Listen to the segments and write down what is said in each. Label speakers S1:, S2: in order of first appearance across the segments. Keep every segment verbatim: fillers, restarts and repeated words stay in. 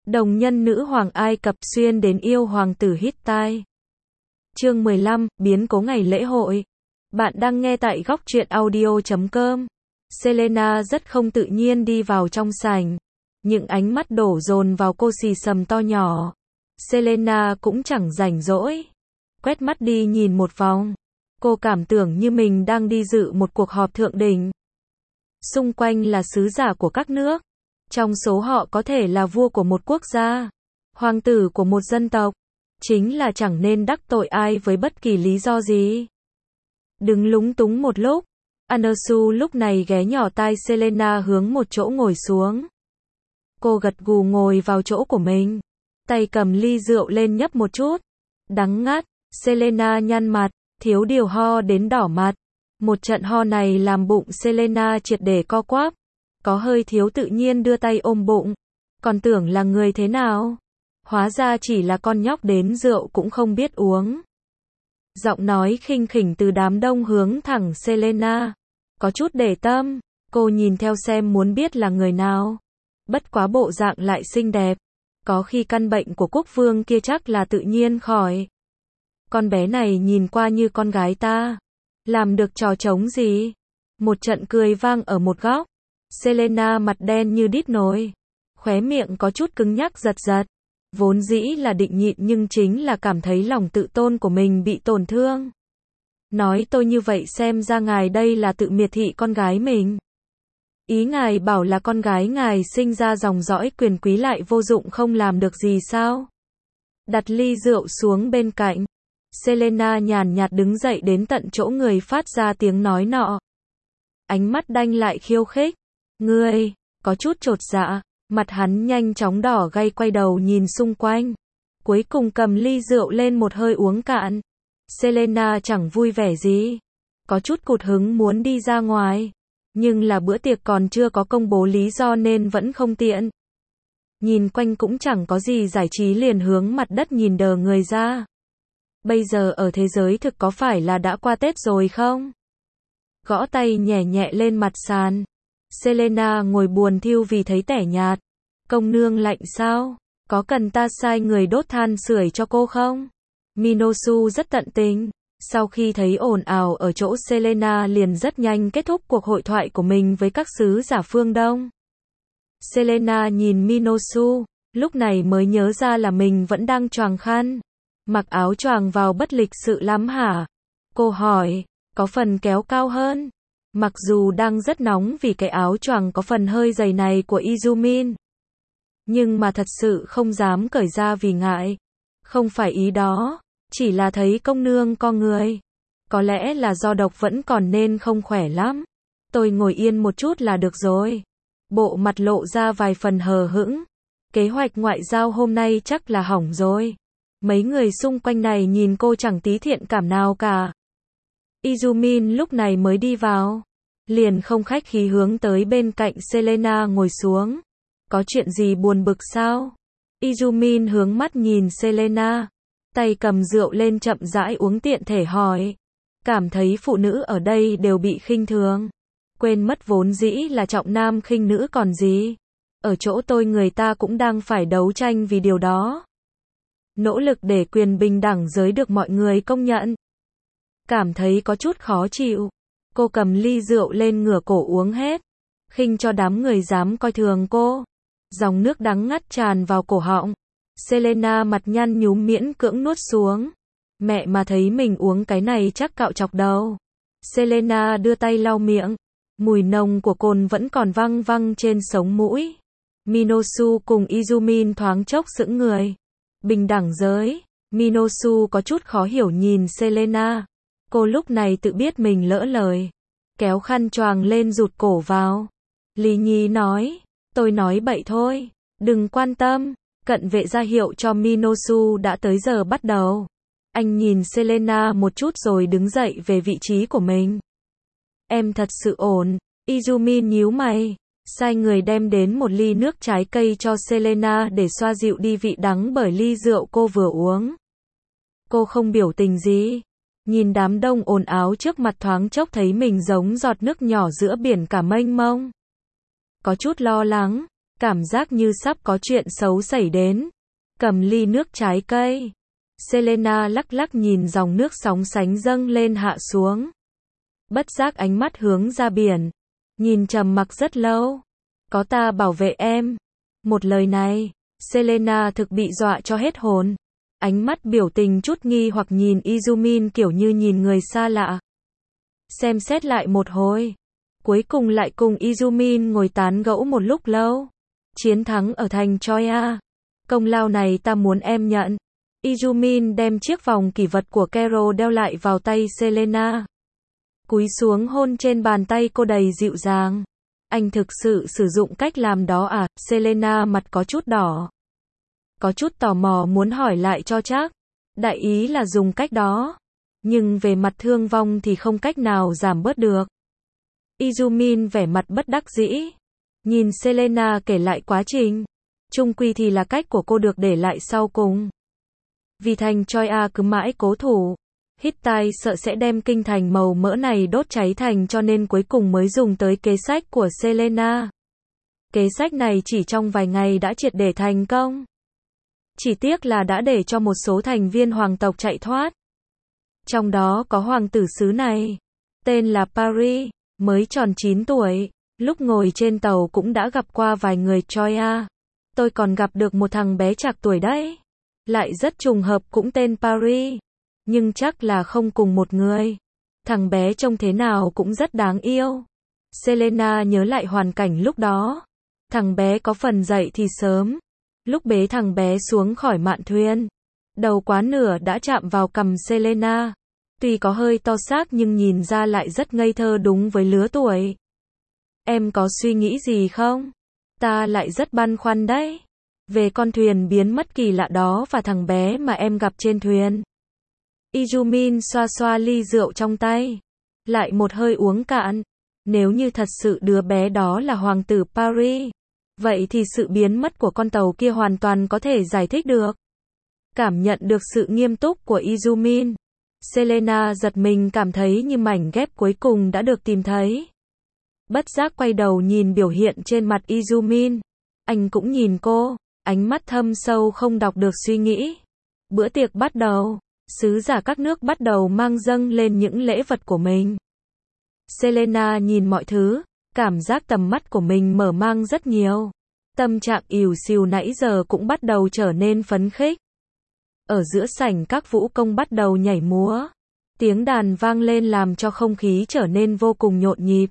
S1: Đồng nhân nữ hoàng Ai Cập xuyên đến yêu hoàng tử Hittite. Chương mười lăm, biến cố ngày lễ hội. Bạn đang nghe tại góc truyện audio chấm com. Selena rất không tự nhiên đi vào trong sảnh. Những ánh mắt đổ dồn vào cô xì xầm to nhỏ. Selena cũng chẳng rảnh rỗi. Quét mắt đi nhìn một vòng. Cô cảm tưởng như mình đang đi dự một cuộc họp thượng đỉnh. Xung quanh là sứ giả của các nước. Trong số họ có thể là vua của một quốc gia, hoàng tử của một dân tộc. Chính là chẳng nên đắc tội ai với bất kỳ lý do gì. Đứng lúng túng một lúc, Anasu lúc này ghé nhỏ tai Selena hướng một chỗ ngồi xuống. Cô gật gù ngồi vào chỗ của mình, tay cầm ly rượu lên nhấp một chút. Đắng ngắt, Selena nhăn mặt, thiếu điều ho đến đỏ mặt. Một trận ho này làm bụng Selena triệt để co quắp. Có hơi thiếu tự nhiên đưa tay ôm bụng. Còn tưởng là người thế nào? Hóa ra chỉ là con nhóc đến rượu cũng không biết uống. Giọng nói khinh khỉnh từ đám đông hướng thẳng Selena. Có chút để tâm, cô nhìn theo xem muốn biết là người nào. Bất quá bộ dạng lại xinh đẹp. Có khi căn bệnh của quốc vương kia chắc là tự nhiên khỏi. Con bé này nhìn qua như con gái ta. Làm được trò trống gì? Một trận cười vang ở một góc. Selena mặt đen như đít nồi. Khóe miệng có chút cứng nhắc giật giật. Vốn dĩ là định nhịn nhưng chính là cảm thấy lòng tự tôn của mình bị tổn thương. Nói tôi như vậy xem ra ngài đây là tự miệt thị con gái mình. Ý ngài bảo là con gái ngài sinh ra dòng dõi quyền quý lại vô dụng không làm được gì sao? Đặt ly rượu xuống bên cạnh. Selena nhàn nhạt đứng dậy đến tận chỗ người phát ra tiếng nói nọ. Ánh mắt đanh lại khiêu khích. Ngươi, có chút chột dạ, mặt hắn nhanh chóng đỏ gay quay đầu nhìn xung quanh. Cuối cùng cầm ly rượu lên một hơi uống cạn. Selena chẳng vui vẻ gì. Có chút cụt hứng muốn đi ra ngoài. Nhưng là bữa tiệc còn chưa có công bố lý do nên vẫn không tiện. Nhìn quanh cũng chẳng có gì giải trí liền hướng mặt đất nhìn đờ người ra. Bây giờ ở thế giới thực có phải là đã qua Tết rồi không? Gõ tay nhẹ nhẹ lên mặt sàn. Selena ngồi buồn thiu vì thấy tẻ nhạt. Công nương lạnh sao? Có cần ta sai người đốt than sưởi cho cô không? Minosu rất tận tình. Sau khi thấy ồn ào ở chỗ Selena liền rất nhanh kết thúc cuộc hội thoại của mình với các sứ giả phương Đông. Selena nhìn Minosu, lúc này mới nhớ ra là mình vẫn đang choàng khăn. Mặc áo choàng vào bất lịch sự lắm hả? Cô hỏi, có phần kéo cao hơn. Mặc dù đang rất nóng vì cái áo choàng có phần hơi dày này của Izumin. Nhưng mà thật sự không dám cởi ra vì ngại. Không phải ý đó, chỉ là thấy công nương co người. Có lẽ là do độc vẫn còn nên không khỏe lắm. Tôi ngồi yên một chút là được rồi. Bộ mặt lộ ra vài phần hờ hững. Kế hoạch ngoại giao hôm nay chắc là hỏng rồi. Mấy người xung quanh này nhìn cô chẳng tí thiện cảm nào cả. Izumin lúc này mới đi vào. Liền không khách khí hướng tới bên cạnh Selena ngồi xuống. Có chuyện gì buồn bực sao? Izumin hướng mắt nhìn Selena. Tay cầm rượu lên chậm rãi uống tiện thể hỏi. Cảm thấy phụ nữ ở đây đều bị khinh thường. Quên mất vốn dĩ là trọng nam khinh nữ còn gì. Ở chỗ tôi người ta cũng đang phải đấu tranh vì điều đó. Nỗ lực để quyền bình đẳng giới được mọi người công nhận. Cảm thấy có chút khó chịu. Cô cầm ly rượu lên ngửa cổ uống hết. Khinh cho đám người dám coi thường cô. Dòng nước đắng ngắt tràn vào cổ họng. Selena mặt nhăn nhúm miễn cưỡng nuốt xuống. Mẹ mà thấy mình uống cái này chắc cạo chọc đầu. Selena đưa tay lau miệng. Mùi nồng của cồn vẫn còn văng văng trên sống mũi. Minosu cùng Izumin thoáng chốc sững người. Bình đẳng giới. Minosu có chút khó hiểu nhìn Selena. Cô lúc này tự biết mình lỡ lời. Kéo khăn choàng lên rụt cổ vào. Lý Nhi nói. Tôi nói bậy thôi. Đừng quan tâm. Cận vệ ra hiệu cho Minosu đã tới giờ bắt đầu. Anh nhìn Selena một chút rồi đứng dậy về vị trí của mình. Em thật sự ổn. Izumin nhíu mày. Sai người đem đến một ly nước trái cây cho Selena để xoa dịu đi vị đắng bởi ly rượu cô vừa uống. Cô không biểu tình gì. Nhìn đám đông ồn ào trước mặt thoáng chốc thấy mình giống giọt nước nhỏ giữa biển cả mênh mông. Có chút lo lắng. cảm giác như sắp có chuyện xấu xảy đến. Cầm ly nước trái cây. Selena lắc lắc nhìn dòng nước sóng sánh dâng lên hạ xuống. Bất giác ánh mắt hướng ra biển. Nhìn trầm mặc rất lâu. Có ta bảo vệ em. Một lời này, Selena thực bị dọa cho hết hồn. Ánh mắt biểu tình chút nghi hoặc nhìn Izumin kiểu như nhìn người xa lạ. Xem xét lại một hồi. Cuối cùng lại cùng Izumin ngồi tán gẫu một lúc lâu. Chiến thắng ở thành Troia. Công lao này ta muốn em nhận. Izumin đem chiếc vòng kỷ vật của Kero đeo lại vào tay Selena. Cúi xuống hôn trên bàn tay cô đầy dịu dàng. Anh thực sự sử dụng cách làm đó à? Selena mặt có chút đỏ. Có chút tò mò muốn hỏi lại cho chắc. Đại ý là dùng cách đó. Nhưng về mặt thương vong thì không cách nào giảm bớt được. Izumin vẻ mặt bất đắc dĩ. Nhìn Selena kể lại quá trình. Chung quy thì là cách của cô được để lại sau cùng. Vì thành Troia cứ mãi cố thủ. Hittite sợ sẽ đem kinh thành màu mỡ này đốt cháy thành cho nên cuối cùng mới dùng tới kế sách của Selena. Kế sách này chỉ trong vài ngày đã triệt để thành công. Chỉ tiếc là đã để cho một số thành viên hoàng tộc chạy thoát. Trong đó có hoàng tử xứ này. Tên là Paris, mới tròn chín tuổi. Lúc ngồi trên tàu cũng đã gặp qua vài người Troia. Tôi còn gặp được một thằng bé trạc tuổi đấy. Lại rất trùng hợp cũng tên Paris. Nhưng chắc là không cùng một người. Thằng bé trông thế nào cũng rất đáng yêu. Selena nhớ lại hoàn cảnh lúc đó. Thằng bé có phần dậy thì sớm. Lúc bế thằng bé xuống khỏi mạn thuyền. Đầu quá nửa đã chạm vào cằm Selena. Tuy có hơi to xác nhưng nhìn ra lại rất ngây thơ đúng với lứa tuổi. Em có suy nghĩ gì không? Ta lại rất băn khoăn đấy. Về con thuyền biến mất kỳ lạ đó và thằng bé mà em gặp trên thuyền. Izumin xoa xoa ly rượu trong tay. Lại một hơi uống cạn. Nếu như thật sự đứa bé đó là hoàng tử Paris. Vậy thì sự biến mất của con tàu kia hoàn toàn có thể giải thích được. Cảm nhận được sự nghiêm túc của Izumin. Selena giật mình cảm thấy như mảnh ghép cuối cùng đã được tìm thấy. Bất giác quay đầu nhìn biểu hiện trên mặt Izumin. Anh cũng nhìn cô. Ánh mắt thâm sâu không đọc được suy nghĩ. Bữa tiệc bắt đầu. Sứ giả các nước bắt đầu mang dâng lên những lễ vật của mình. Selena nhìn mọi thứ. Cảm giác tầm mắt của mình mở mang rất nhiều. Tâm trạng ỉu xìu nãy giờ cũng bắt đầu trở nên phấn khích. Ở giữa sảnh các vũ công bắt đầu nhảy múa. Tiếng đàn vang lên làm cho không khí trở nên vô cùng nhộn nhịp.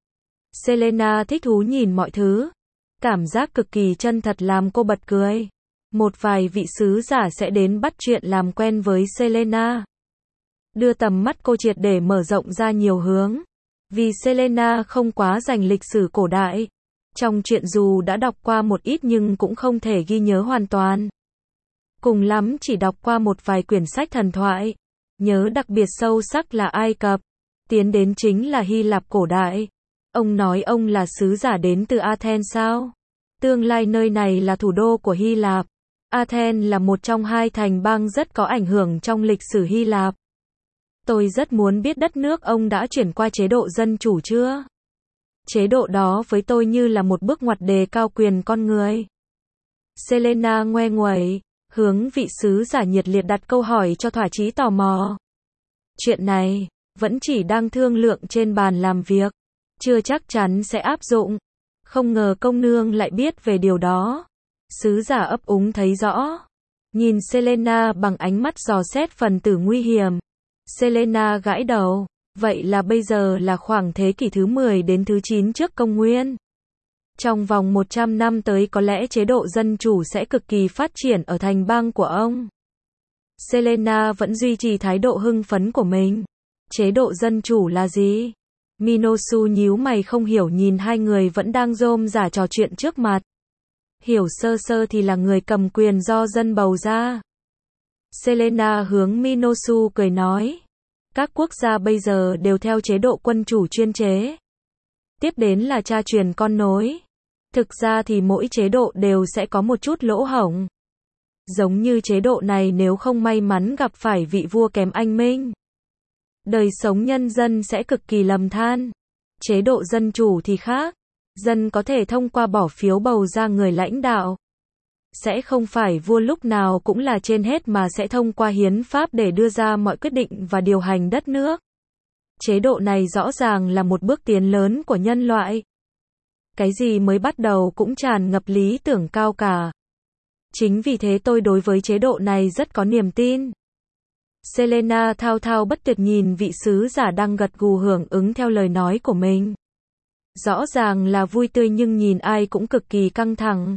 S1: Selena thích thú nhìn mọi thứ. Cảm giác cực kỳ chân thật làm cô bật cười. Một vài vị sứ giả sẽ đến bắt chuyện làm quen với Selena. Đưa tầm mắt cô triệt để mở rộng ra nhiều hướng. Vì Selena không quá rành lịch sử cổ đại. Trong truyện dù đã đọc qua một ít nhưng cũng không thể ghi nhớ hoàn toàn. Cùng lắm chỉ đọc qua một vài quyển sách thần thoại. Nhớ đặc biệt sâu sắc là Ai Cập. Tiến đến chính là Hy Lạp cổ đại. Ông nói ông là sứ giả đến từ Athens sao? Tương lai nơi này là thủ đô của Hy Lạp. Athens là một trong hai thành bang rất có ảnh hưởng trong lịch sử Hy Lạp. Tôi rất muốn biết đất nước ông đã chuyển qua chế độ dân chủ chưa? Chế độ đó với tôi như là một bước ngoặt đề cao quyền con người. Selena ngoe nguẩy, hướng vị sứ giả nhiệt liệt đặt câu hỏi cho thỏa chí tò mò. Chuyện này, vẫn chỉ đang thương lượng trên bàn làm việc. Chưa chắc chắn sẽ áp dụng. Không ngờ công nương lại biết về điều đó. Sứ giả ấp úng thấy rõ. Nhìn Selena bằng ánh mắt dò xét phần tử nguy hiểm. Selena gãi đầu. Vậy là bây giờ là khoảng thế kỷ thứ mười đến thứ chín trước công nguyên. Trong vòng một trăm năm tới có lẽ chế độ dân chủ sẽ cực kỳ phát triển ở thành bang của ông. Selena vẫn duy trì thái độ hưng phấn của mình. Chế độ dân chủ là gì? Minosu nhíu mày không hiểu nhìn hai người vẫn đang rôm rả trò chuyện trước mặt. Hiểu sơ sơ thì là người cầm quyền do dân bầu ra. Selena hướng Minosu cười nói. Các quốc gia bây giờ đều theo chế độ quân chủ chuyên chế. Tiếp đến là cha truyền con nối. Thực ra thì mỗi chế độ đều sẽ có một chút lỗ hổng. Giống như chế độ này nếu không may mắn gặp phải vị vua kém anh minh. Đời sống nhân dân sẽ cực kỳ lầm than. Chế độ dân chủ thì khác. Dân có thể thông qua bỏ phiếu bầu ra người lãnh đạo. Sẽ không phải vua lúc nào cũng là trên hết mà sẽ thông qua hiến pháp để đưa ra mọi quyết định và điều hành đất nước. Chế độ này rõ ràng là một bước tiến lớn của nhân loại. Cái gì mới bắt đầu cũng tràn ngập lý tưởng cao cả. Chính vì thế tôi đối với chế độ này rất có niềm tin. Selena thao thao bất tuyệt nhìn vị sứ giả đang gật gù hưởng ứng theo lời nói của mình. Rõ ràng là vui tươi nhưng nhìn ai cũng cực kỳ căng thẳng.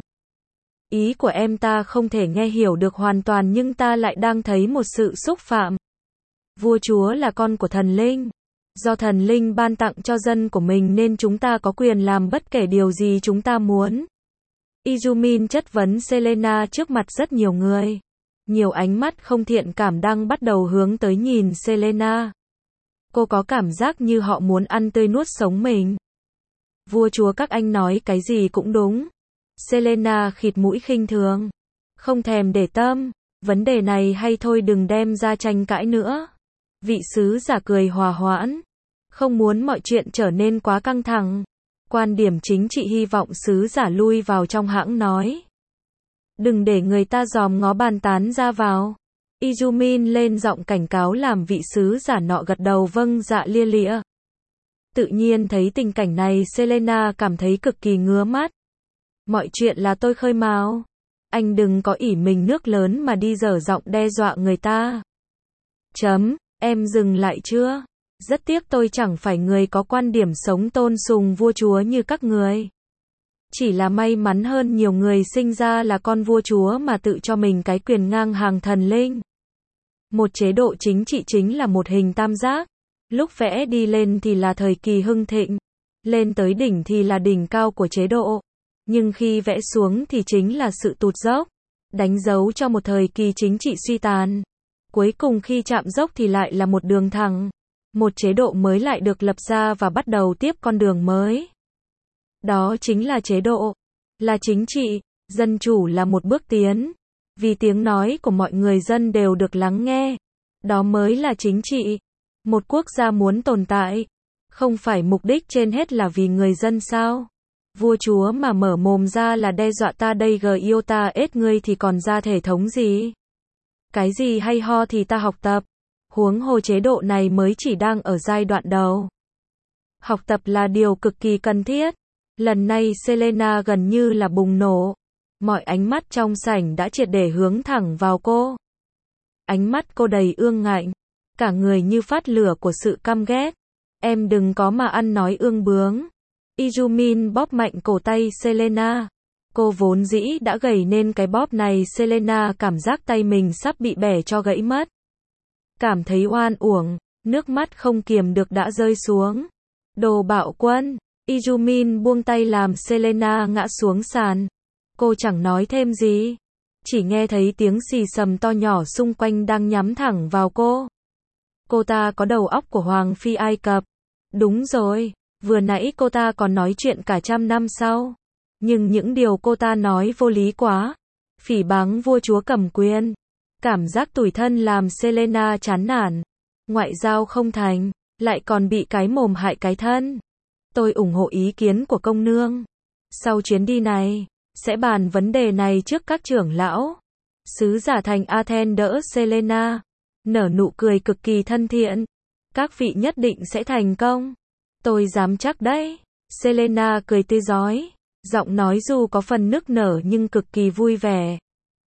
S1: Ý của em ta không thể nghe hiểu được hoàn toàn nhưng ta lại đang thấy một sự xúc phạm. Vua chúa là con của thần linh. Do thần linh ban tặng cho dân của mình nên chúng ta có quyền làm bất kể điều gì chúng ta muốn. Izumin chất vấn Selena trước mặt rất nhiều người. Nhiều ánh mắt không thiện cảm đang bắt đầu hướng tới nhìn Selena. Cô có cảm giác như họ muốn ăn tươi nuốt sống mình. Vua chúa các anh nói cái gì cũng đúng. Selena khịt mũi khinh thường. Không thèm để tâm. Vấn đề này hay thôi đừng đem ra tranh cãi nữa. Vị sứ giả cười hòa hoãn. Không muốn mọi chuyện trở nên quá căng thẳng. Quan điểm chính trị hy vọng sứ giả lui vào trong hãng nói. Đừng để người ta dòm ngó bàn tán ra vào. Izumin lên giọng cảnh cáo làm vị sứ giả nọ gật đầu vâng dạ lia lịa. Tự nhiên thấy tình cảnh này Selena cảm thấy cực kỳ ngứa mắt. Mọi chuyện là tôi khơi mào. Anh đừng có ỷ mình nước lớn mà đi dở giọng đe dọa người ta. Chấm, em dừng lại chưa? Rất tiếc tôi chẳng phải người có quan điểm sống tôn sùng vua chúa như các người. Chỉ là may mắn hơn nhiều người sinh ra là con vua chúa mà tự cho mình cái quyền ngang hàng thần linh. Một chế độ chính trị chính là một hình tam giác. Lúc vẽ đi lên thì là thời kỳ hưng thịnh. Lên tới đỉnh thì là đỉnh cao của chế độ. Nhưng khi vẽ xuống thì chính là sự tụt dốc. Đánh dấu cho một thời kỳ chính trị suy tàn. Cuối cùng khi chạm dốc thì lại là một đường thẳng. Một chế độ mới lại được lập ra và bắt đầu tiếp con đường mới. Đó chính là chế độ. Là chính trị. Dân chủ là một bước tiến. Vì tiếng nói của mọi người dân đều được lắng nghe. Đó mới là chính trị. Một quốc gia muốn tồn tại. Không phải mục đích trên hết là vì người dân sao? Vua chúa mà mở mồm ra là đe dọa ta đây gờ yêu ta ết ngươi thì còn ra thể thống gì? Cái gì hay ho thì ta học tập. Huống hồ chế độ này mới chỉ đang ở giai đoạn đầu. Học tập là điều cực kỳ cần thiết. Lần này Selena gần như là bùng nổ. Mọi ánh mắt trong sảnh đã triệt để hướng thẳng vào cô. Ánh mắt cô đầy ương ngạnh. Cả người như phát lửa của sự căm ghét. Em đừng có mà ăn nói ương bướng. Izumin bóp mạnh cổ tay Selena. Cô vốn dĩ đã gầy nên cái bóp này Selena cảm giác tay mình sắp bị bẻ cho gãy mất. Cảm thấy oan uổng, nước mắt không kiềm được đã rơi xuống. Đồ bạo quân. Izumin buông tay làm Selena ngã xuống sàn. Cô chẳng nói thêm gì. Chỉ nghe thấy tiếng xì xầm to nhỏ xung quanh đang nhắm thẳng vào cô. Cô ta có đầu óc của Hoàng phi Ai Cập. Đúng rồi, vừa nãy cô ta còn nói chuyện cả trăm năm sau. Nhưng những điều cô ta nói vô lý quá. Phỉ báng vua chúa cầm quyền. Cảm giác tủi thân làm Selena chán nản. Ngoại giao không thành, lại còn bị cái mồm hại cái thân. Tôi ủng hộ ý kiến của công nương. Sau chuyến đi này, sẽ bàn vấn đề này trước các trưởng lão. Sứ giả thành Athens đỡ Selena. Nở nụ cười cực kỳ thân thiện. Các vị nhất định sẽ thành công. Tôi dám chắc đấy. Selena cười tươi rói. Giọng nói dù có phần nức nở nhưng cực kỳ vui vẻ.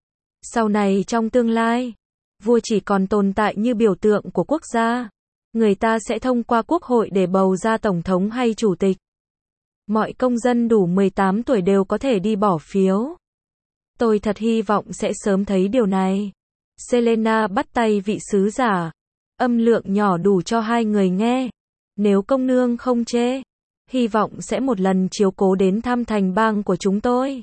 S1: Sau này trong tương lai, vua chỉ còn tồn tại như biểu tượng của quốc gia. Người ta sẽ thông qua quốc hội để bầu ra tổng thống hay chủ tịch. Mọi công dân đủ mười tám tuổi đều có thể đi bỏ phiếu. Tôi thật hy vọng sẽ sớm thấy điều này. Selena bắt tay vị sứ giả. Âm lượng nhỏ đủ cho hai người nghe. Nếu công nương không chê, hy vọng sẽ một lần chiếu cố đến thăm thành bang của chúng tôi.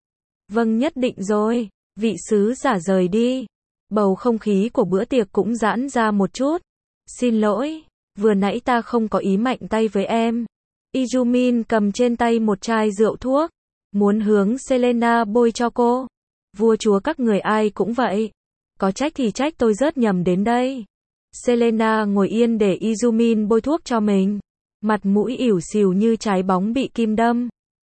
S1: Vâng nhất định rồi. Vị sứ giả rời đi. Bầu không khí của bữa tiệc cũng giãn ra một chút. Xin lỗi, vừa nãy ta không có ý mạnh tay với em. Izumin cầm trên tay một chai rượu thuốc. Muốn hướng Selena bôi cho cô. Vua chúa các người ai cũng vậy. Có trách thì trách tôi rớt nhầm đến đây. Selena ngồi yên để Izumin bôi thuốc cho mình. Mặt mũi ỉu xìu như trái bóng bị kim đâm.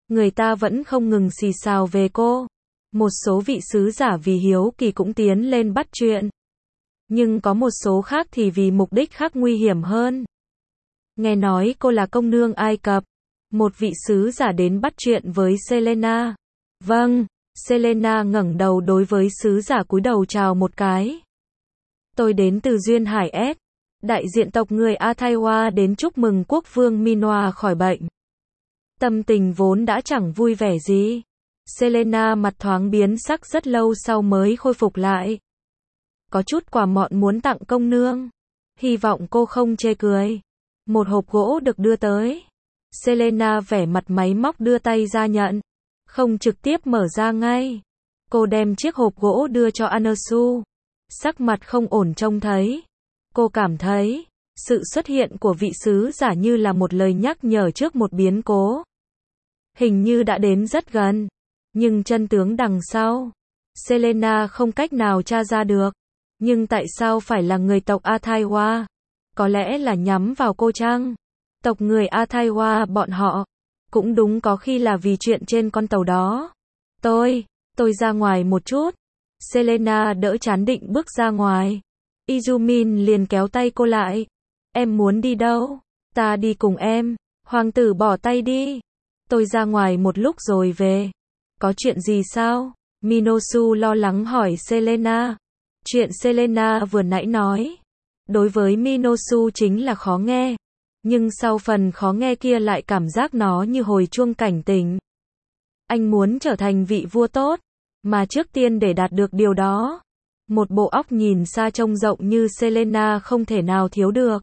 S1: người ta vẫn không ngừng xì xào về cô. Một số vị sứ giả vì hiếu kỳ cũng tiến lên bắt chuyện. Nhưng có một số khác thì vì mục đích khác nguy hiểm hơn. Nghe nói cô là công nương Ai Cập. Một vị sứ giả đến bắt chuyện với Selena. Vâng, Selena ngẩng đầu đối với sứ giả cúi đầu chào một cái. Tôi đến từ Duyên Hải S. Đại diện tộc người Athaiwa đến chúc mừng quốc vương Minoa khỏi bệnh. Tâm tình vốn đã chẳng vui vẻ gì. Selena mặt thoáng biến sắc rất lâu sau mới khôi phục lại. Có chút quà mọn muốn tặng công nương. Hy vọng cô không chê cười. Một hộp gỗ được đưa tới. Selena vẻ mặt máy móc đưa tay ra nhận. Không trực tiếp mở ra ngay. Cô đem chiếc hộp gỗ đưa cho Anasu. Sắc mặt không ổn trông thấy. Cô cảm thấy, sự xuất hiện của vị sứ giả như là một lời nhắc nhở trước một biến cố. Hình như đã đến rất gần. Nhưng chân tướng đằng sau, Selena không cách nào tra ra được. Nhưng tại sao phải là người tộc Athaiwa? Có lẽ là nhắm vào cô chăng? Tộc người Athaiwa bọn họ. Cũng đúng, có khi là vì chuyện trên con tàu đó. Tôi, tôi ra ngoài một chút. Selena đỡ chán định bước ra ngoài. Izumin liền kéo tay cô lại. Em muốn đi đâu? Ta đi cùng em. Hoàng tử bỏ tay đi. Tôi ra ngoài một lúc rồi về. Có chuyện gì sao? Minosu lo lắng hỏi Selena. Chuyện Selena vừa nãy nói. Đối với Minosu chính là khó nghe. Nhưng sau phần khó nghe kia lại cảm giác nó như hồi chuông cảnh tỉnh. Anh muốn trở thành vị vua tốt. Mà trước tiên để đạt được điều đó, một bộ óc nhìn xa trông rộng như Selena không thể nào thiếu được.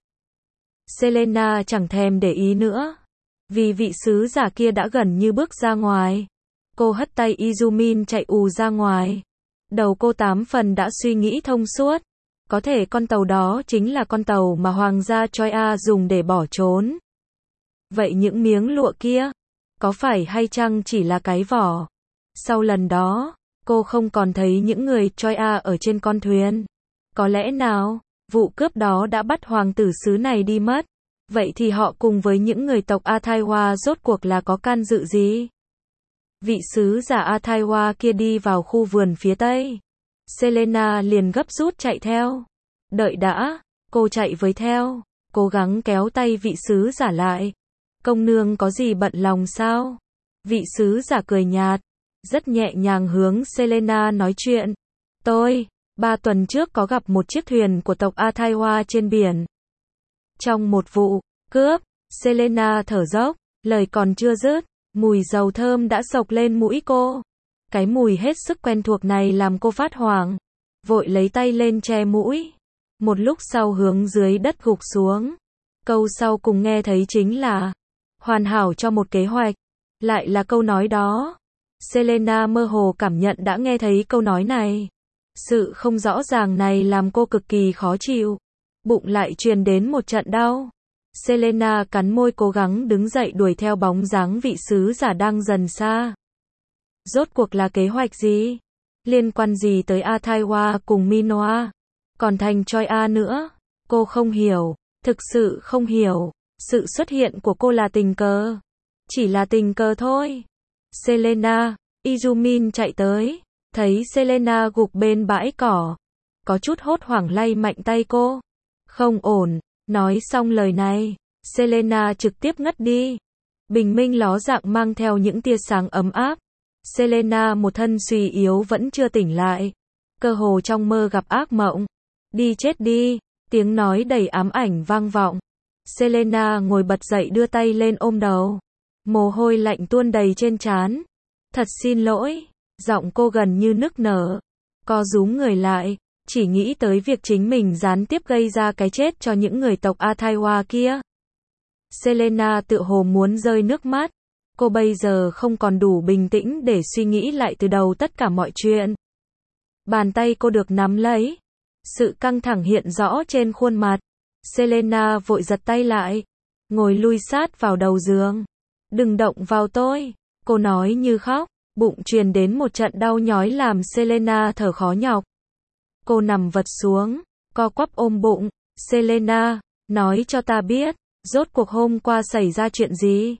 S1: Selena chẳng thèm để ý nữa. Vì vị sứ giả kia đã gần như bước ra ngoài. Cô hất tay Izumin chạy ù ra ngoài. Đầu cô tám phần đã suy nghĩ thông suốt. Có thể con tàu đó chính là con tàu mà hoàng gia Troia dùng để bỏ trốn. Vậy những miếng lụa kia, có phải hay chăng chỉ là cái vỏ? Sau lần đó, cô không còn thấy những người Troia ở trên con thuyền. Có lẽ nào, vụ cướp đó đã bắt hoàng tử xứ này đi mất. Vậy thì họ cùng với những người tộc Athaiwa rốt cuộc là có can dự gì? Vị sứ giả Athaiwa kia đi vào khu vườn phía tây. Selena liền gấp rút chạy theo. Đợi đã, cô chạy với theo, cố gắng kéo tay vị sứ giả lại. Công nương có gì bận lòng sao? Vị sứ giả cười nhạt, rất nhẹ nhàng hướng Selena nói chuyện. Tôi, ba tuần trước có gặp một chiếc thuyền của tộc Athaiwa trên biển. Trong một vụ cướp, Selena thở dốc, lời còn chưa dứt, mùi dầu thơm đã sộc lên mũi cô. Cái mùi hết sức quen thuộc này làm cô phát hoảng, vội lấy tay lên che mũi. Một lúc sau hướng dưới đất gục xuống. Câu sau cùng nghe thấy chính là hoàn hảo cho một kế hoạch. Lại là câu nói đó. Selena mơ hồ cảm nhận đã nghe thấy câu nói này. Sự không rõ ràng này làm cô cực kỳ khó chịu. Bụng lại truyền đến một trận đau. Selena cắn môi cố gắng đứng dậy đuổi theo bóng dáng vị sứ giả đang dần xa. Rốt cuộc là kế hoạch gì? Liên quan gì tới Athaiwa cùng Minoa? Còn thành Troia nữa? Cô không hiểu, thực sự không hiểu. Sự xuất hiện của cô là tình cờ. Chỉ là tình cờ thôi. Selena, Izumin chạy tới, thấy Selena gục bên bãi cỏ. Có chút hốt hoảng lay mạnh tay cô. Không ổn, nói xong lời này, Selena trực tiếp ngất đi. Bình minh ló dạng mang theo những tia sáng ấm áp. Selena một thân suy yếu vẫn chưa tỉnh lại. Cơ hồ trong mơ gặp ác mộng. Đi chết đi, tiếng nói đầy ám ảnh vang vọng. Selena ngồi bật dậy đưa tay lên ôm đầu. Mồ hôi lạnh tuôn đầy trên trán. Thật xin lỗi, giọng cô gần như nức nở. Co rúm người lại, chỉ nghĩ tới việc chính mình gián tiếp gây ra cái chết cho những người tộc Athaiwa kia. Selena tự hồ muốn rơi nước mắt. Cô bây giờ không còn đủ bình tĩnh để suy nghĩ lại từ đầu tất cả mọi chuyện. Bàn tay cô được nắm lấy. Sự căng thẳng hiện rõ trên khuôn mặt. Selena vội giật tay lại. Ngồi lui sát vào đầu giường. Đừng động vào tôi. Cô nói như khóc. Bụng truyền đến một trận đau nhói làm Selena thở khó nhọc. Cô nằm vật xuống. Co quắp ôm bụng. Selena, nói cho ta biết. Rốt cuộc hôm qua xảy ra chuyện gì?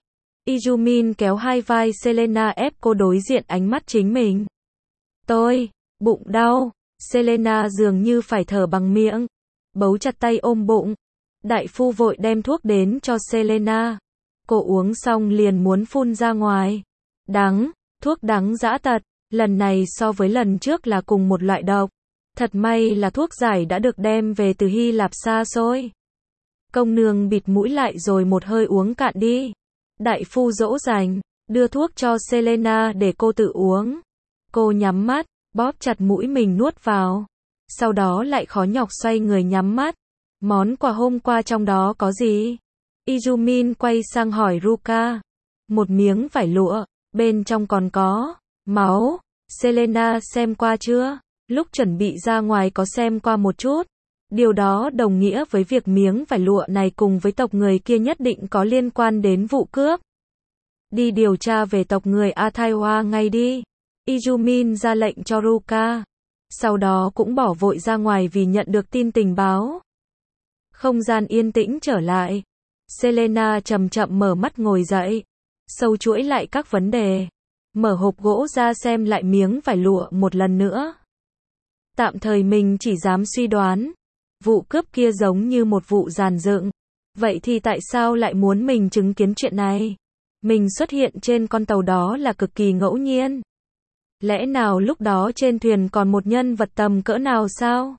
S1: Izumin kéo hai vai Selena ép cô đối diện ánh mắt chính mình. Tôi, bụng đau. Selena dường như phải thở bằng miệng. Bấu chặt tay ôm bụng. Đại phu vội đem thuốc đến cho Selena. Cô uống xong liền muốn phun ra ngoài. Đắng, thuốc đắng dã tật. Lần này so với lần trước là cùng một loại độc. Thật may là thuốc giải đã được đem về từ Hy Lạp xa xôi. Công nương bịt mũi lại rồi một hơi uống cạn đi. Đại phu dỗ dành, đưa thuốc cho Selena để cô tự uống. Cô nhắm mắt, bóp chặt mũi mình nuốt vào. Sau đó lại khó nhọc xoay người nhắm mắt. Món quà hôm qua trong đó có gì? Izumin quay sang hỏi Ruka. Một miếng vải lụa, bên trong còn có máu. Selena xem qua chưa? Lúc chuẩn bị ra ngoài có xem qua một chút. Điều đó đồng nghĩa với việc miếng vải lụa này cùng với tộc người kia nhất định có liên quan đến vụ cướp. Đi điều tra về tộc người Athaiwa ngay đi. Izumin ra lệnh cho Ruka. Sau đó cũng bỏ vội ra ngoài vì nhận được tin tình báo. Không gian yên tĩnh trở lại. Selena chậm chậm mở mắt ngồi dậy. Sâu chuỗi lại các vấn đề. Mở hộp gỗ ra xem lại miếng vải lụa một lần nữa. Tạm thời mình chỉ dám suy đoán. Vụ cướp kia giống như một vụ dàn dựng. Vậy thì tại sao lại muốn mình chứng kiến chuyện này? Mình xuất hiện trên con tàu đó là cực kỳ ngẫu nhiên. Lẽ nào lúc đó trên thuyền còn một nhân vật tầm cỡ nào sao?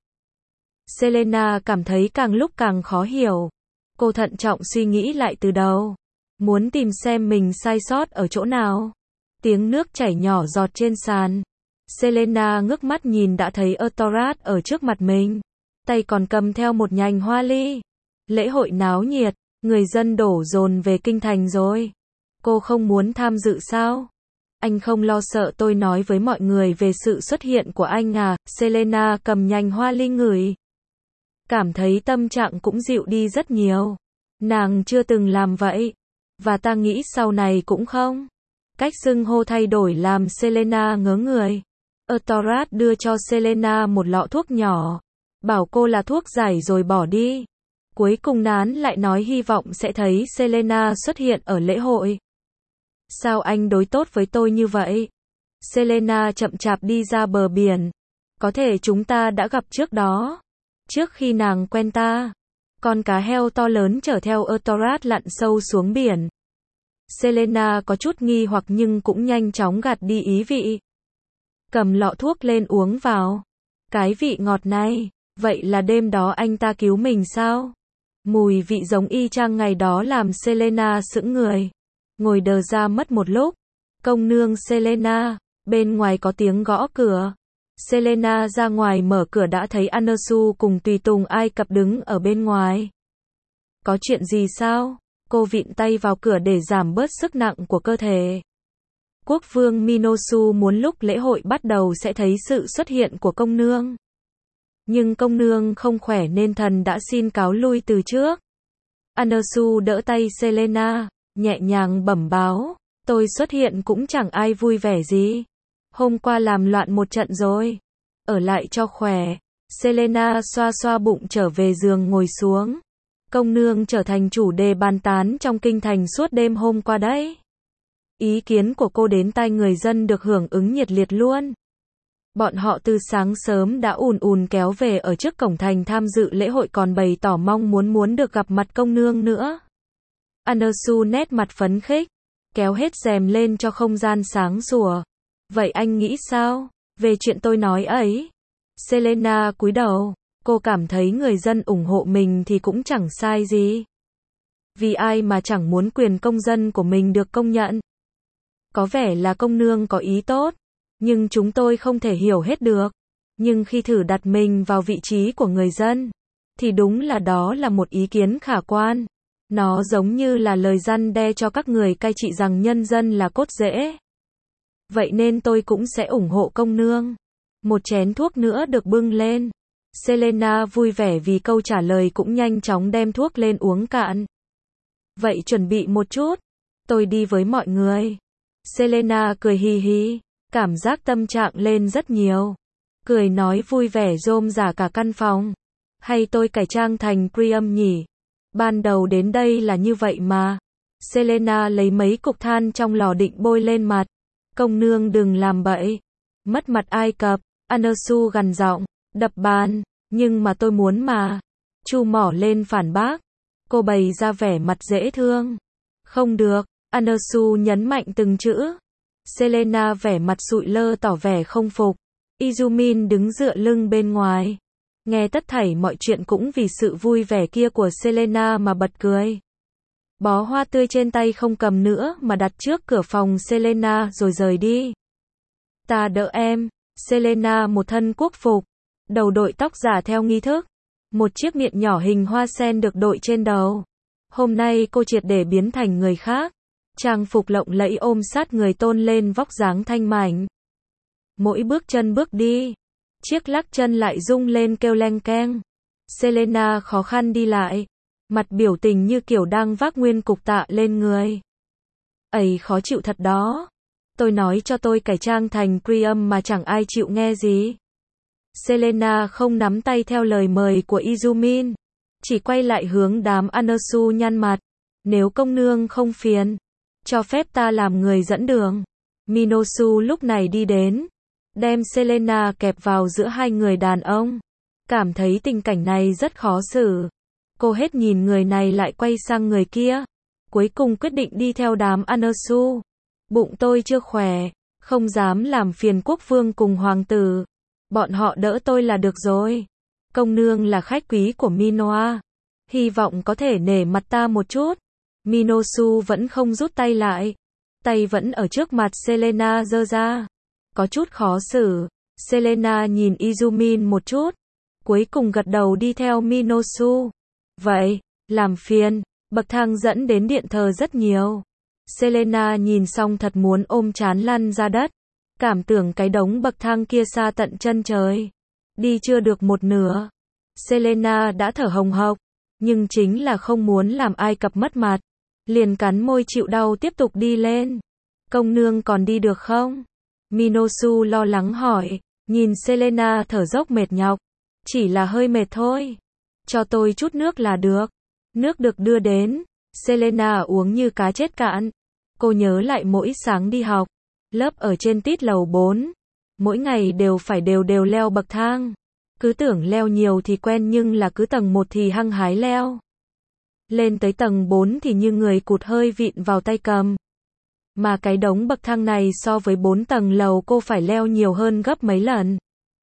S1: Selena cảm thấy càng lúc càng khó hiểu. Cô thận trọng suy nghĩ lại từ đầu. Muốn tìm xem mình sai sót ở chỗ nào. Tiếng nước chảy nhỏ giọt trên sàn. Selena ngước mắt nhìn đã thấy Eutorat ở trước mặt mình. Tay còn cầm theo một nhành hoa ly. Lễ hội náo nhiệt, người dân đổ dồn về kinh thành rồi. Cô không muốn tham dự sao? Anh không lo sợ tôi nói với mọi người về sự xuất hiện của anh à? Selena cầm nhành hoa ly ngửi. Cảm thấy tâm trạng cũng dịu đi rất nhiều. Nàng chưa từng làm vậy. Và ta nghĩ sau này cũng không. Cách xưng hô thay đổi làm Selena ngớ người. Eutorat đưa cho Selena một lọ thuốc nhỏ. Bảo cô là thuốc giải rồi bỏ đi. Cuối cùng nán lại nói hy vọng sẽ thấy Selena xuất hiện ở lễ hội. Sao anh đối tốt với tôi như vậy? Selena chậm chạp đi ra bờ biển. Có thể chúng ta đã gặp trước đó. Trước khi nàng quen ta. Con cá heo to lớn chở theo Eutorat lặn sâu xuống biển. Selena có chút nghi hoặc nhưng cũng nhanh chóng gạt đi ý vị. Cầm lọ thuốc lên uống vào. Cái vị ngọt này. Vậy là đêm đó anh ta cứu mình sao? Mùi vị giống y chang ngày đó làm Selena sững người. Ngồi đờ ra mất một lúc. Công nương Selena. Bên ngoài có tiếng gõ cửa. Selena ra ngoài mở cửa đã thấy Anasu cùng tùy tùng Ai Cập đứng ở bên ngoài. Có chuyện gì sao? Cô vịn tay vào cửa để giảm bớt sức nặng của cơ thể. Quốc vương Minosu muốn lúc lễ hội bắt đầu sẽ thấy sự xuất hiện của công nương. Nhưng công nương không khỏe nên thần đã xin cáo lui từ trước. Anasu đỡ tay Selena, nhẹ nhàng bẩm báo. Tôi xuất hiện cũng chẳng ai vui vẻ gì. Hôm qua làm loạn một trận rồi. Ở lại cho khỏe. Selena xoa xoa bụng trở về giường ngồi xuống. Công nương trở thành chủ đề bàn tán trong kinh thành suốt đêm hôm qua đấy. Ý kiến của cô đến tai người dân được hưởng ứng nhiệt liệt luôn. Bọn họ từ sáng sớm đã ùn ùn kéo về ở trước cổng thành tham dự lễ hội còn bày tỏ mong muốn muốn được gặp mặt công nương nữa. Anasu nét mặt phấn khích, kéo hết rèm lên cho không gian sáng sủa. Vậy anh nghĩ sao, về chuyện tôi nói ấy? Selena cúi đầu, cô cảm thấy người dân ủng hộ mình thì cũng chẳng sai gì. Vì ai mà chẳng muốn quyền công dân của mình được công nhận. Có vẻ là công nương có ý tốt. Nhưng chúng tôi không thể hiểu hết được. Nhưng khi thử đặt mình vào vị trí của người dân, thì đúng là đó là một ý kiến khả quan. Nó giống như là lời răn đe cho các người cai trị rằng nhân dân là cốt rễ. Vậy nên tôi cũng sẽ ủng hộ công nương. Một chén thuốc nữa được bưng lên. Selena vui vẻ vì câu trả lời cũng nhanh chóng đem thuốc lên uống cạn. Vậy chuẩn bị một chút. Tôi đi với mọi người. Selena cười hì hì. Cảm giác tâm trạng lên rất nhiều. Cười nói vui vẻ rôm rả cả căn phòng. Hay tôi cải trang thành Priam nhỉ? Ban đầu đến đây là như vậy mà. Selena lấy mấy cục than trong lò định bôi lên mặt. Công nương đừng làm bậy. Mất mặt Ai Cập, Anasu gằn giọng, đập bàn, nhưng mà tôi muốn mà. Chu mỏ lên phản bác. Cô bày ra vẻ mặt dễ thương. Không được, Anasu nhấn mạnh từng chữ. Selena vẻ mặt sụi lơ tỏ vẻ không phục. Izumin đứng dựa lưng bên ngoài. Nghe tất thảy mọi chuyện cũng vì sự vui vẻ kia của Selena mà bật cười. Bó hoa tươi trên tay không cầm nữa mà đặt trước cửa phòng Selena rồi rời đi. Ta đỡ em. Selena một thân quốc phục. Đầu đội tóc giả theo nghi thức. Một chiếc miện nhỏ hình hoa sen được đội trên đầu. Hôm nay cô triệt để biến thành người khác. Trang phục lộng lẫy ôm sát người tôn lên vóc dáng thanh mảnh. Mỗi bước chân bước đi, chiếc lắc chân lại rung lên kêu leng keng. Selena khó khăn đi lại, mặt biểu tình như kiểu đang vác nguyên cục tạ lên người. Ấy khó chịu thật đó. Tôi nói cho tôi cải trang thành Priam mà chẳng ai chịu nghe gì. Selena không nắm tay theo lời mời của Izumin, chỉ quay lại hướng đám Anasu nhăn mặt. Nếu công nương không phiền, cho phép ta làm người dẫn đường. Minosu lúc này đi đến, đem Selena kẹp vào giữa hai người đàn ông. Cảm thấy tình cảnh này rất khó xử. Cô hết nhìn người này lại quay sang người kia. Cuối cùng quyết định đi theo đám Anasu. Bụng tôi chưa khỏe, không dám làm phiền quốc vương cùng hoàng tử. Bọn họ đỡ tôi là được rồi. Công nương là khách quý của Minoa. Hy vọng có thể nể mặt ta một chút. Minosu vẫn không rút tay lại. Tay vẫn ở trước mặt Selena giơ ra. Có chút khó xử. Selena nhìn Izumin một chút. Cuối cùng gật đầu đi theo Minosu. Vậy, làm phiền. Bậc thang dẫn đến điện thờ rất nhiều. Selena nhìn xong thật muốn ôm trán lăn ra đất. Cảm tưởng cái đống bậc thang kia xa tận chân trời. Đi chưa được một nửa. Selena đã thở hồng hộc. Nhưng chính là không muốn làm Ai Cập mất mặt. Liền cắn môi chịu đau tiếp tục đi lên. Công nương còn đi được không? Minosu lo lắng hỏi. Nhìn Selena thở dốc mệt nhọc. Chỉ là hơi mệt thôi. Cho tôi chút nước là được. Nước được đưa đến. Selena uống như cá chết cạn. Cô nhớ lại mỗi sáng đi học. Lớp ở trên tít lầu bốn. Mỗi ngày đều phải đều đều leo bậc thang. Cứ tưởng leo nhiều thì quen nhưng là cứ tầng một thì hăng hái leo. Lên tới tầng bốn thì như người cụt hơi vịn vào tay cầm. Mà cái đống bậc thang này so với bốn tầng lầu cô phải leo nhiều hơn gấp mấy lần.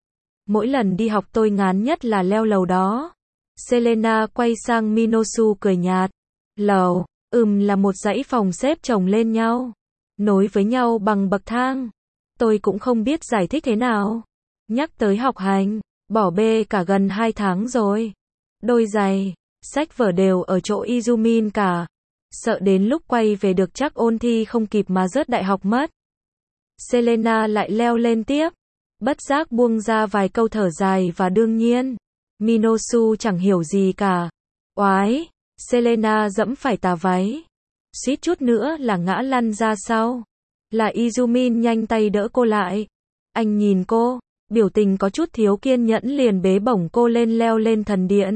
S1: Mỗi lần đi học tôi ngán nhất là leo lầu đó. Selena quay sang Minosu cười nhạt. Lầu, ừm là một dãy phòng xếp chồng lên nhau. Nối với nhau bằng bậc thang. Tôi cũng không biết giải thích thế nào. Nhắc tới học hành, bỏ bê cả gần hai tháng rồi. Đôi giày, sách vở đều ở chỗ Izumin cả. Sợ đến lúc quay về được chắc ôn thi không kịp mà rớt đại học mất. Selena lại leo lên tiếp. Bất giác buông ra vài câu thở dài và đương nhiên. Minosu chẳng hiểu gì cả. Oái, Selena dẫm phải tà váy. Suýt chút nữa là ngã lăn ra sau. Là Izumin nhanh tay đỡ cô lại. Anh nhìn cô, biểu tình có chút thiếu kiên nhẫn liền bế bổng cô lên leo lên thần điện.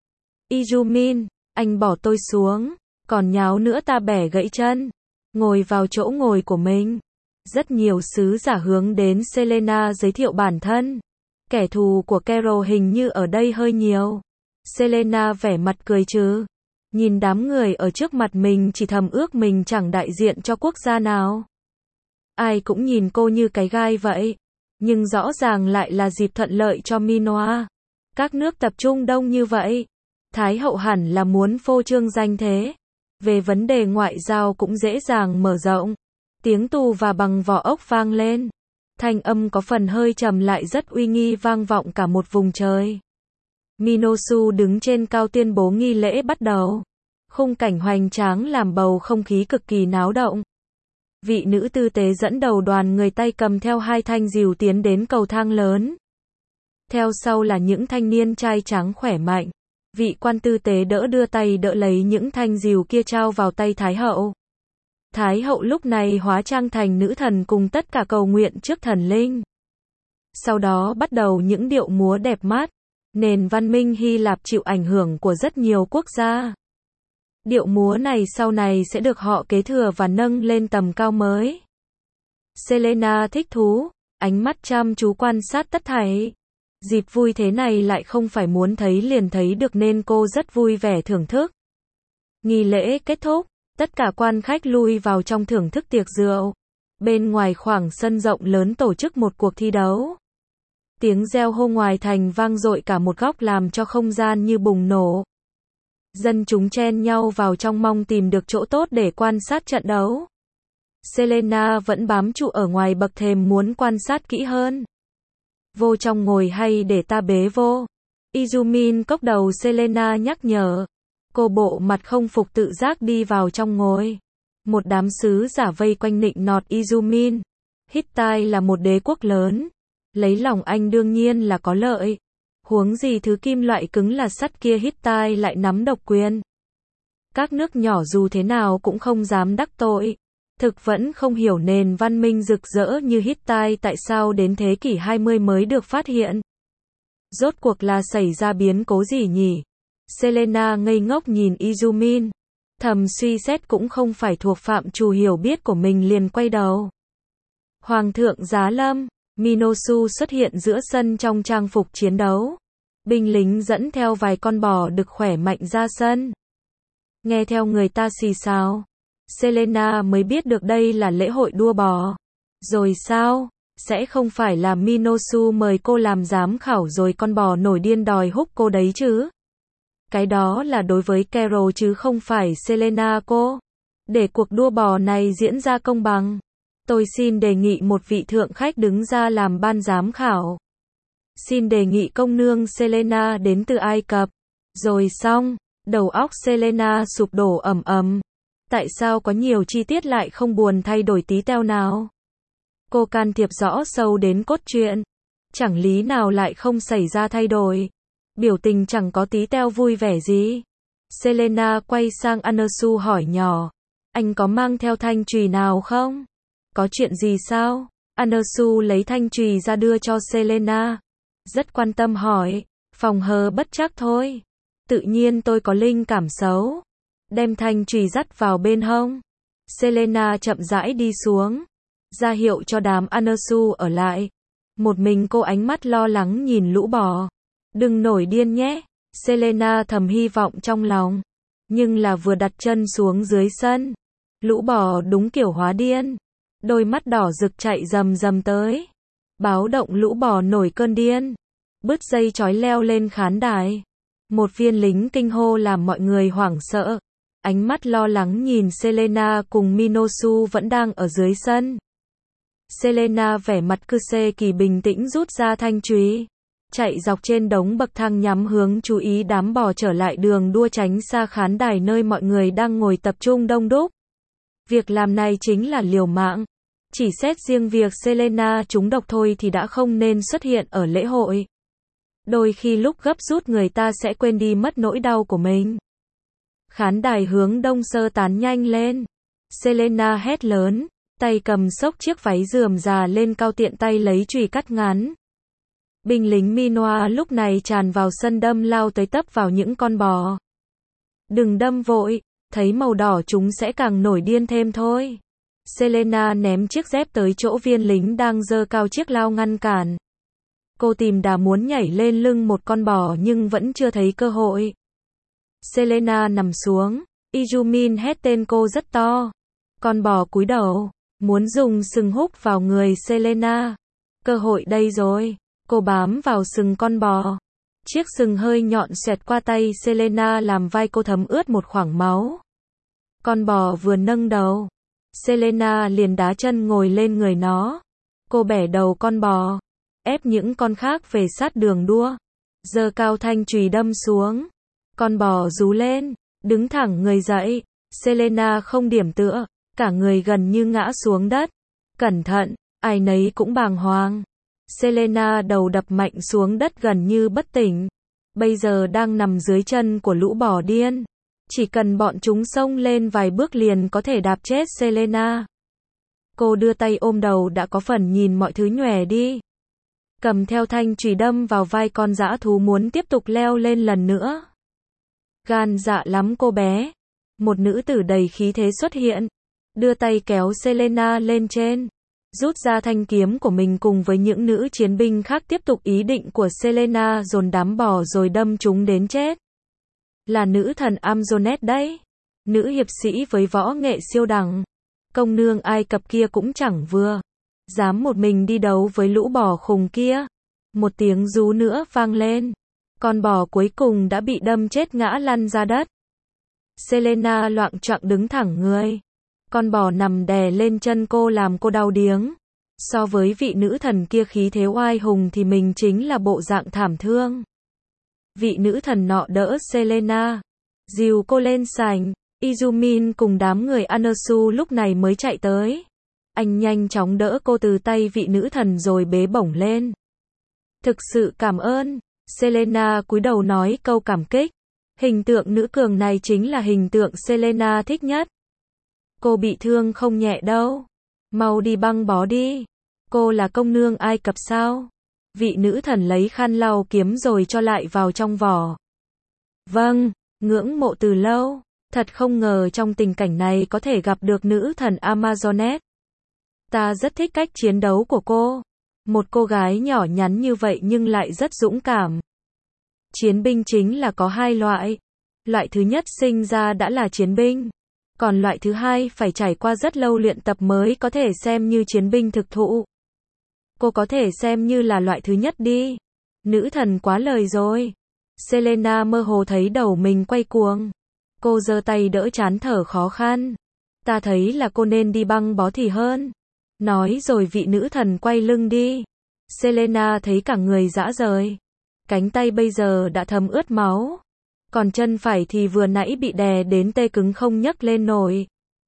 S1: Izumin, anh bỏ tôi xuống, còn nháo nữa ta bẻ gãy chân. Ngồi vào chỗ ngồi của mình. Rất nhiều sứ giả hướng đến Selena giới thiệu bản thân. Kẻ thù của Carol hình như ở đây hơi nhiều. Selena vẻ mặt cười trừ. Nhìn đám người ở trước mặt mình chỉ thầm ước mình chẳng đại diện cho quốc gia nào. Ai cũng nhìn cô như cái gai vậy. Nhưng rõ ràng lại là dịp thuận lợi cho Minoa. Các nước tập trung đông như vậy. Thái hậu hẳn là muốn phô trương danh thế. Về vấn đề ngoại giao cũng dễ dàng mở rộng. Tiếng tù và bằng vỏ ốc vang lên. Thanh âm có phần hơi trầm lại rất uy nghi vang vọng cả một vùng trời. Minosu đứng trên cao tuyên bố nghi lễ bắt đầu. Khung cảnh hoành tráng làm bầu không khí cực kỳ náo động. Vị nữ tư tế dẫn đầu đoàn người tay cầm theo hai thanh rìu tiến đến cầu thang lớn. Theo sau là những thanh niên trai tráng khỏe mạnh. Vị quan tư tế đỡ đưa tay đỡ lấy những thanh rìu kia trao vào tay Thái hậu. Thái hậu lúc này hóa trang thành nữ thần cùng tất cả cầu nguyện trước thần linh. Sau đó bắt đầu những điệu múa đẹp mắt. Nền văn minh Hy Lạp chịu ảnh hưởng của rất nhiều quốc gia. Điệu múa này sau này sẽ được họ kế thừa và nâng lên tầm cao mới. Selena thích thú, ánh mắt chăm chú quan sát tất thảy. Dịp vui thế này lại không phải muốn thấy liền thấy được nên cô rất vui vẻ thưởng thức. Nghi lễ kết thúc, tất cả quan khách lui vào trong thưởng thức tiệc rượu. Bên ngoài khoảng sân rộng lớn tổ chức một cuộc thi đấu. Tiếng reo hô ngoài thành vang dội cả một góc làm cho không gian như bùng nổ. Dân chúng chen nhau vào trong mong tìm được chỗ tốt để quan sát trận đấu. Selena vẫn bám trụ ở ngoài bậc thềm muốn quan sát kỹ hơn. Vô trong ngồi hay để ta bế vô? Izumin cốc đầu Selena nhắc nhở. Cô bộ mặt không phục tự giác đi vào trong ngồi. Một đám sứ giả vây quanh nịnh nọt Izumin. Hittite là một đế quốc lớn. Lấy lòng anh đương nhiên là có lợi. Huống gì thứ kim loại cứng là sắt kia Hittite lại nắm độc quyền. Các nước nhỏ dù thế nào cũng không dám đắc tội. Thực vẫn không hiểu nền văn minh rực rỡ như Hittite tại sao đến thế kỷ hai mươi mới được phát hiện. Rốt cuộc là xảy ra biến cố gì nhỉ? Selena ngây ngốc nhìn Izumin. Thầm suy xét cũng không phải thuộc phạm trù hiểu biết của mình liền quay đầu. Hoàng thượng giá lâm, Minosu xuất hiện giữa sân trong trang phục chiến đấu. Binh lính dẫn theo vài con bò đực khỏe mạnh ra sân. Nghe theo người ta xì xào. Selena mới biết được đây là lễ hội đua bò. Rồi sao? Sẽ không phải là Minosu mời cô làm giám khảo rồi con bò nổi điên đòi húc cô đấy chứ? Cái đó là đối với Carol chứ không phải Selena cô. Để cuộc đua bò này diễn ra công bằng, tôi xin đề nghị một vị thượng khách đứng ra làm ban giám khảo. Xin đề nghị công nương Selena đến từ Ai Cập. Rồi xong, đầu óc Selena sụp đổ ầm ầm. Tại sao có nhiều chi tiết lại không buồn thay đổi tí teo nào? Cô can thiệp rõ sâu đến cốt truyện. Chẳng lý nào lại không xảy ra thay đổi. Biểu tình chẳng có tí teo vui vẻ gì. Selena quay sang Anasu hỏi nhỏ. Anh có mang theo thanh chùy nào không? Có chuyện gì sao? Anasu lấy thanh chùy ra đưa cho Selena. Rất quan tâm hỏi. Phòng hờ bất trắc thôi. Tự nhiên tôi có linh cảm xấu. Đem thanh chùy dắt vào bên hông. Selena chậm rãi đi xuống. Ra hiệu cho đám Anasu ở lại. Một mình cô ánh mắt lo lắng nhìn lũ bò. Đừng nổi điên nhé. Selena thầm hy vọng trong lòng. Nhưng là vừa đặt chân xuống dưới sân. Lũ bò đúng kiểu hóa điên. Đôi mắt đỏ rực chạy rầm rầm tới. Báo động lũ bò nổi cơn điên. Bứt dây chói leo lên khán đài. Một viên lính kinh hô làm mọi người hoảng sợ. Ánh mắt lo lắng nhìn Selena cùng Minosu vẫn đang ở dưới sân. Selena vẻ mặt cư xê kỳ bình tĩnh rút ra thanh chùy. Chạy dọc trên đống bậc thang nhắm hướng chú ý đám bò trở lại đường đua tránh xa khán đài nơi mọi người đang ngồi tập trung đông đúc. Việc làm này chính là liều mạng. Chỉ xét riêng việc Selena trúng độc thôi thì đã không nên xuất hiện ở lễ hội. Đôi khi lúc gấp rút người ta sẽ quên đi mất nỗi đau của mình. Khán đài hướng đông sơ tán nhanh lên. Selena hét lớn, tay cầm xốc chiếc váy rườm rà lên cao tiện tay lấy chùy cắt ngắn. Binh lính Minoa lúc này tràn vào sân đâm lao tới tấp vào những con bò. Đừng đâm vội, thấy màu đỏ chúng sẽ càng nổi điên thêm thôi. Selena ném chiếc dép tới chỗ viên lính đang giơ cao chiếc lao ngăn cản. Cô tìm đà muốn nhảy lên lưng một con bò nhưng vẫn chưa thấy cơ hội. Selena nằm xuống, Izumin hét tên cô rất to. Con bò cúi đầu, muốn dùng sừng húc vào người Selena. Cơ hội đây rồi. Cô bám vào sừng con bò. Chiếc sừng hơi nhọn xoẹt qua tay Selena làm vai cô thấm ướt một khoảng máu. Con bò vừa nâng đầu, Selena liền đá chân ngồi lên người nó. Cô bẻ đầu con bò, ép những con khác về sát đường đua. Giơ cao thanh chùy đâm xuống. Con bò rú lên, đứng thẳng người dậy. Selena không điểm tựa, cả người gần như ngã xuống đất. Cẩn thận, ai nấy cũng bàng hoàng. Selena đầu đập mạnh xuống đất gần như bất tỉnh. Bây giờ đang nằm dưới chân của lũ bò điên. Chỉ cần bọn chúng xông lên vài bước liền có thể đạp chết Selena. Cô đưa tay ôm đầu đã có phần nhìn mọi thứ nhòe đi. Cầm theo thanh chùy đâm vào vai con dã thú muốn tiếp tục leo lên lần nữa. Gan dạ lắm cô bé. Một nữ tử đầy khí thế xuất hiện, đưa tay kéo Selena lên trên, rút ra thanh kiếm của mình cùng với những nữ chiến binh khác tiếp tục ý định của Selena dồn đám bò rồi đâm chúng đến chết. Là nữ thần Amazonet đấy, nữ hiệp sĩ với võ nghệ siêu đẳng. Công nương Ai Cập kia cũng chẳng vừa dám một mình đi đấu với lũ bò khùng kia. Một tiếng rú nữa vang lên, con bò cuối cùng đã bị đâm chết ngã lăn ra đất. Selena loạng choạng đứng thẳng người. Con bò nằm đè lên chân cô làm cô đau điếng. So với vị nữ thần kia khí thế oai hùng thì mình chính là bộ dạng thảm thương. Vị nữ thần nọ đỡ Selena, dìu cô lên sảnh. Izumin cùng đám người Anasu lúc này mới chạy tới. Anh nhanh chóng đỡ cô từ tay vị nữ thần rồi bế bổng lên. Thực sự cảm ơn. Selena cúi đầu nói câu cảm kích. Hình tượng nữ cường này chính là hình tượng Selena thích nhất. Cô bị thương không nhẹ đâu. Mau đi băng bó đi. Cô là công nương Ai Cập sao? Vị nữ thần lấy khăn lau kiếm rồi cho lại vào trong vỏ. Vâng, ngưỡng mộ từ lâu. Thật không ngờ trong tình cảnh này có thể gặp được nữ thần Amazonet. Ta rất thích cách chiến đấu của cô. Một cô gái nhỏ nhắn như vậy nhưng lại rất dũng cảm. Chiến binh chính là có hai loại. Loại thứ nhất sinh ra đã là chiến binh. Còn loại thứ hai phải trải qua rất lâu luyện tập mới có thể xem như chiến binh thực thụ. Cô có thể xem như là loại thứ nhất đi. Nữ thần quá lời rồi. Selena mơ hồ thấy đầu mình quay cuồng. Cô giơ tay đỡ trán thở khó khăn. Ta thấy là cô nên đi băng bó thì hơn. Nói rồi vị nữ thần quay lưng đi. Selena thấy cả người rã rời. Cánh tay bây giờ đã thấm ướt máu. Còn chân phải thì vừa nãy bị đè đến tê cứng không nhấc lên nổi.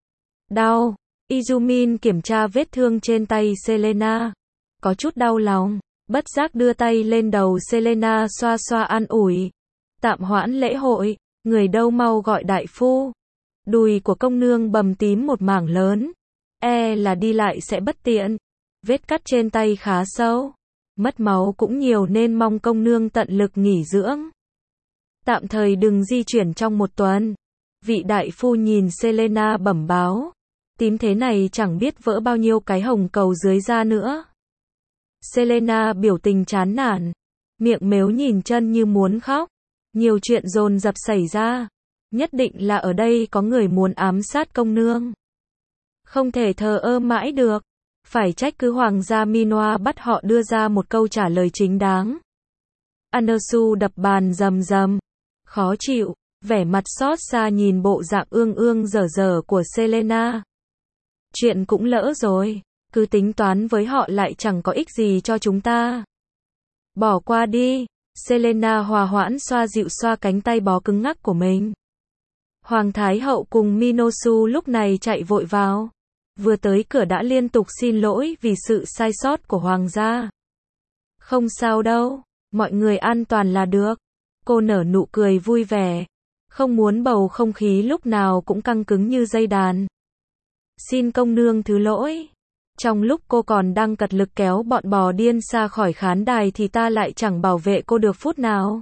S1: Đau. Izumin kiểm tra vết thương trên tay Selena. Có chút đau lòng. Bất giác đưa tay lên đầu Selena xoa xoa an ủi. Tạm hoãn lễ hội. Người đâu mau gọi đại phu. Đùi của công nương bầm tím một mảng lớn. E là đi lại sẽ bất tiện. Vết cắt trên tay khá sâu. Mất máu cũng nhiều nên mong công nương tận lực nghỉ dưỡng. Tạm thời đừng di chuyển trong một tuần. Vị đại phu nhìn Selena bẩm báo. Tím thế này chẳng biết vỡ bao nhiêu cái hồng cầu dưới da nữa. Selena biểu tình chán nản. Miệng mếu nhìn chân như muốn khóc. Nhiều chuyện dồn dập xảy ra. Nhất định là ở đây có người muốn ám sát công nương. Không thể thờ ơ mãi được. Phải trách cứ hoàng gia Minoa bắt họ đưa ra một câu trả lời chính đáng. Anasu đập bàn rầm rầm. Khó chịu, vẻ mặt xót xa nhìn bộ dạng ương ương dở dở của Selena. Chuyện cũng lỡ rồi, cứ tính toán với họ lại chẳng có ích gì cho chúng ta. Bỏ qua đi. Selena hòa hoãn xoa dịu xoa cánh tay bó cứng ngắc của mình. Hoàng Thái Hậu cùng Minosu lúc này chạy vội vào. Vừa tới cửa đã liên tục xin lỗi vì sự sai sót của Hoàng gia. Không sao đâu, mọi người an toàn là được. Cô nở nụ cười vui vẻ. Không muốn bầu không khí lúc nào cũng căng cứng như dây đàn. Xin công nương thứ lỗi. Trong lúc cô còn đang cật lực kéo bọn bò điên xa khỏi khán đài thì ta lại chẳng bảo vệ cô được phút nào.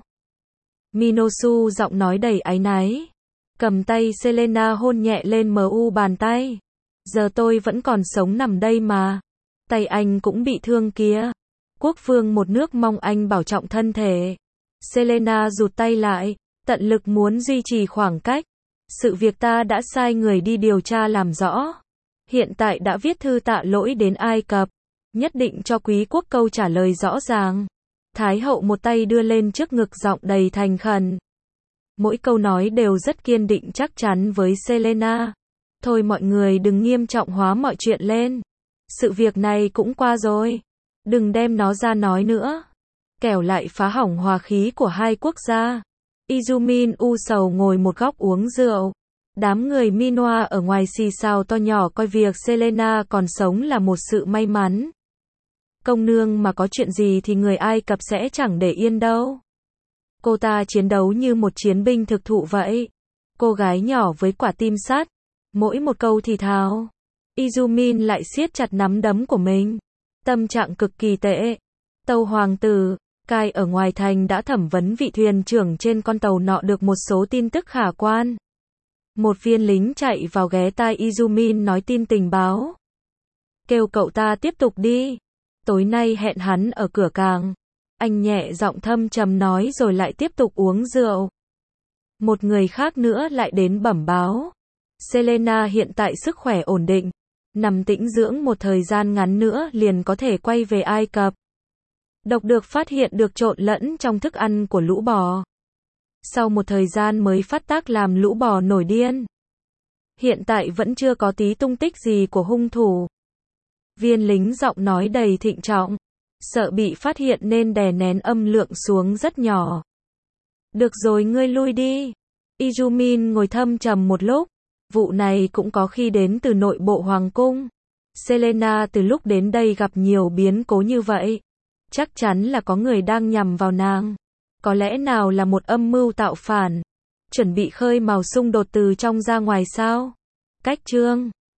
S1: Minosu giọng nói đầy áy náy. Cầm tay Selena hôn nhẹ lên mờ u bàn tay. Giờ tôi vẫn còn sống nằm đây mà. Tay anh cũng bị thương kìa. Quốc vương một nước mong anh bảo trọng thân thể. Selena rụt tay lại, tận lực muốn duy trì khoảng cách. Sự việc ta đã sai người đi điều tra làm rõ. Hiện tại đã viết thư tạ lỗi đến Ai Cập. Nhất định cho quý quốc câu trả lời rõ ràng. Thái hậu một tay đưa lên trước ngực giọng đầy thành khẩn. Mỗi câu nói đều rất kiên định chắc chắn với Selena. Thôi mọi người đừng nghiêm trọng hóa mọi chuyện lên. Sự việc này cũng qua rồi. Đừng đem nó ra nói nữa. Kẻo lại phá hỏng hòa khí của hai quốc gia. Izumin u sầu ngồi một góc uống rượu. Đám người Minoa ở ngoài xì xào to nhỏ coi việc Selena còn sống là một sự may mắn. Công nương mà có chuyện gì thì người Ai Cập sẽ chẳng để yên đâu. Cô ta chiến đấu như một chiến binh thực thụ vậy. Cô gái nhỏ với quả tim sắt. Mỗi một câu thì thào. Izumin lại siết chặt nắm đấm của mình. Tâm trạng cực kỳ tệ. Tâu hoàng tử, Kai ở ngoài thành đã thẩm vấn vị thuyền trưởng trên con tàu nọ được một số tin tức khả quan. Một viên lính chạy vào ghé tai Izumin nói tin tình báo. Kêu cậu ta tiếp tục đi. Tối nay hẹn hắn ở cửa càng. Anh nhẹ giọng thâm trầm nói rồi lại tiếp tục uống rượu. Một người khác nữa lại đến bẩm báo. Selena hiện tại sức khỏe ổn định. Nằm tĩnh dưỡng một thời gian ngắn nữa liền có thể quay về Ai Cập. Độc được phát hiện được trộn lẫn trong thức ăn của lũ bò. Sau một thời gian mới phát tác làm lũ bò nổi điên. Hiện tại vẫn chưa có tí tung tích gì của hung thủ. Viên lính giọng nói đầy thịnh trọng. Sợ bị phát hiện nên đè nén âm lượng xuống rất nhỏ. Được rồi, ngươi lui đi. Izumin ngồi thâm trầm một lúc. Vụ này cũng có khi đến từ nội bộ hoàng cung. Selena từ lúc đến đây gặp nhiều biến cố như vậy. Chắc chắn là có người đang nhằm vào nàng. Có lẽ nào là một âm mưu tạo phản. Chuẩn bị khơi mào xung đột từ trong ra ngoài sao? Cách chương